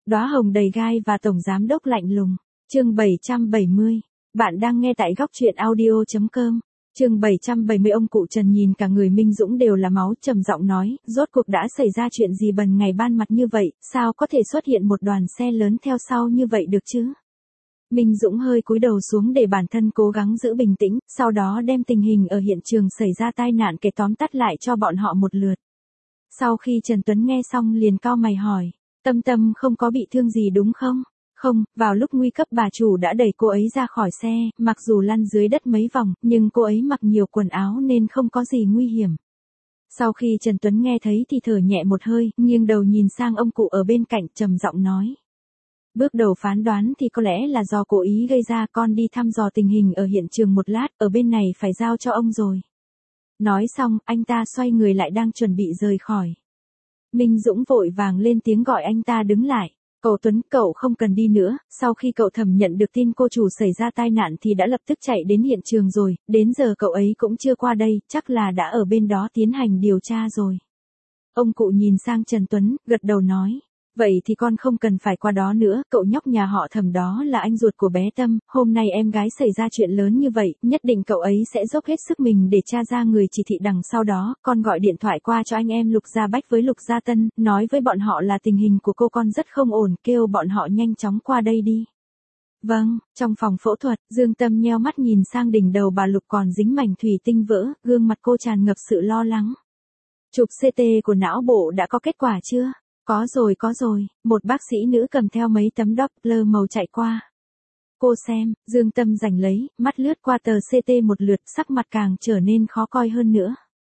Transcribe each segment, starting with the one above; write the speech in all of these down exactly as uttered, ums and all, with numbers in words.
Đóa hồng đầy gai và tổng giám đốc lạnh lùng. Chương bảy trăm bảy mươi. Bạn đang nghe tại góc truyện audio chấm com. Chương bảy trăm bảy mươi. Ông cụ Trần nhìn cả người Minh Dũng đều là máu, trầm giọng nói, rốt cuộc đã xảy ra chuyện gì bần ngày ban mặt như vậy, sao có thể xuất hiện một đoàn xe lớn theo sau như vậy được chứ? Minh Dũng hơi cúi đầu xuống để bản thân cố gắng giữ bình tĩnh, sau đó đem tình hình ở hiện trường xảy ra tai nạn kể tóm tắt lại cho bọn họ một lượt. Sau khi Trần Tuấn nghe xong liền cau mày hỏi, Tâm Tâm không có bị thương gì đúng không? Không, vào lúc nguy cấp bà chủ đã đẩy cô ấy ra khỏi xe, mặc dù lăn dưới đất mấy vòng, nhưng cô ấy mặc nhiều quần áo nên không có gì nguy hiểm. Sau khi Trần Tuấn nghe thấy thì thở nhẹ một hơi, nghiêng đầu nhìn sang ông cụ ở bên cạnh trầm giọng nói. Bước đầu phán đoán thì có lẽ là do cố ý gây ra, con đi thăm dò tình hình ở hiện trường một lát, ở bên này phải giao cho ông rồi. Nói xong, anh ta xoay người lại đang chuẩn bị rời khỏi. Minh Dũng vội vàng lên tiếng gọi anh ta đứng lại. Cậu Tuấn, cậu không cần đi nữa, sau khi cậu thẩm nhận được tin cô chủ xảy ra tai nạn thì đã lập tức chạy đến hiện trường rồi, đến giờ cậu ấy cũng chưa qua đây, chắc là đã ở bên đó tiến hành điều tra rồi. Ông cụ nhìn sang Trần Tuấn, gật đầu nói. Vậy thì con không cần phải qua đó nữa, cậu nhóc nhà họ Thẩm đó là anh ruột của bé Tâm, hôm nay em gái xảy ra chuyện lớn như vậy, nhất định cậu ấy sẽ dốc hết sức mình để tra ra người chỉ thị đằng sau đó, con gọi điện thoại qua cho anh em Lục Gia Bách với Lục Gia Tân, nói với bọn họ là tình hình của cô con rất không ổn, kêu bọn họ nhanh chóng qua đây đi. Vâng, trong phòng phẫu thuật, Dương Tâm nheo mắt nhìn sang đỉnh đầu bà Lục còn dính mảnh thủy tinh vỡ, gương mặt cô tràn ngập sự lo lắng. Chụp xê tê của não bộ đã có kết quả chưa? Có rồi có rồi, một bác sĩ nữ cầm theo mấy tấm Doppler màu chạy qua. Cô xem, Dương Tâm giành lấy, mắt lướt qua tờ xê tê một lượt, sắc mặt càng trở nên khó coi hơn nữa.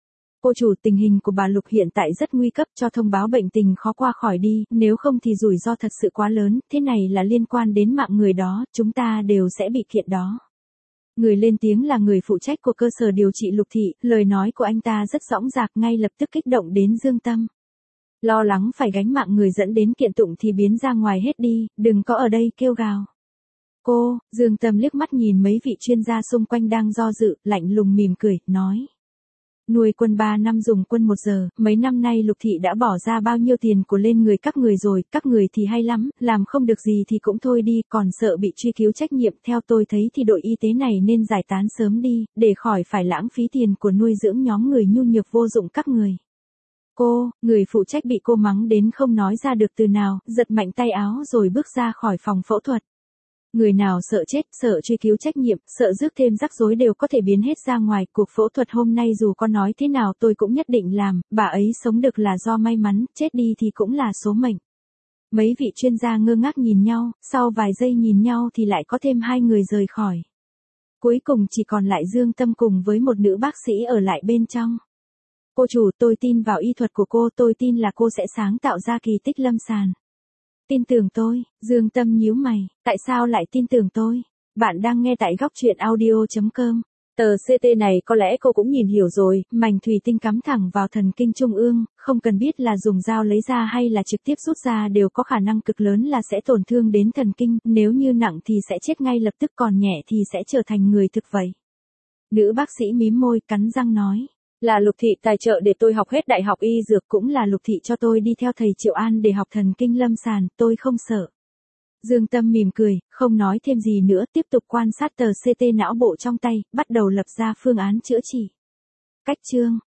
Cô chủ, tình hình của bà Lục hiện tại rất nguy cấp, cho thông báo bệnh tình khó qua khỏi đi, nếu không thì rủi ro thật sự quá lớn, thế này là liên quan đến mạng người đó, chúng ta đều sẽ bị kiện đó. Người lên tiếng là người phụ trách của cơ sở điều trị Lục Thị, lời nói của anh ta rất dõng dạc, ngay lập tức kích động đến Dương Tâm. Lo lắng phải gánh mạng người dẫn đến kiện tụng thì biến ra ngoài hết đi, đừng có ở đây kêu gào. Cô, Dương Tâm liếc mắt nhìn mấy vị chuyên gia xung quanh đang do dự, lạnh lùng mỉm cười, nói. Nuôi quân ba năm dùng quân một giờ, mấy năm nay Lục Thị đã bỏ ra bao nhiêu tiền của lên người các người rồi, các người thì hay lắm, làm không được gì thì cũng thôi đi, còn sợ bị truy cứu trách nhiệm, theo tôi thấy thì đội y tế này nên giải tán sớm đi, để khỏi phải lãng phí tiền của nuôi dưỡng nhóm người nhu nhược vô dụng các người. Cô, người phụ trách bị cô mắng đến không nói ra được từ nào, giật mạnh tay áo rồi bước ra khỏi phòng phẫu thuật. Người nào sợ chết, sợ truy cứu trách nhiệm, sợ rước thêm rắc rối đều có thể biến hết ra ngoài, cuộc phẫu thuật hôm nay dù có nói thế nào tôi cũng nhất định làm, bà ấy sống được là do may mắn, chết đi thì cũng là số mệnh. Mấy vị chuyên gia ngơ ngác nhìn nhau, sau vài giây nhìn nhau thì lại có thêm hai người rời khỏi. Cuối cùng chỉ còn lại Dương Tâm cùng với một nữ bác sĩ ở lại bên trong. Cô chủ, tôi tin vào y thuật của cô, tôi tin là cô sẽ sáng tạo ra kỳ tích lâm sàng. Tin tưởng tôi, Dương Tâm nhíu mày, tại sao lại tin tưởng tôi? Bạn đang nghe tại góc truyện audio chấm com. Tờ xê tê này có lẽ cô cũng nhìn hiểu rồi, mảnh thủy tinh cắm thẳng vào thần kinh trung ương, không cần biết là dùng dao lấy ra hay là trực tiếp rút ra đều có khả năng cực lớn là sẽ tổn thương đến thần kinh, nếu như nặng thì sẽ chết ngay lập tức, còn nhẹ thì sẽ trở thành người thực vậy. Nữ bác sĩ mím môi, cắn răng nói. Là Lục Thị tài trợ để tôi học hết đại học y dược, cũng là Lục Thị cho tôi đi theo thầy Triệu An để học thần kinh lâm sàng, tôi không sợ. Dương Tâm mỉm cười, không nói thêm gì nữa, tiếp tục quan sát tờ xê tê não bộ trong tay, bắt đầu lập ra phương án chữa trị. Cách chương,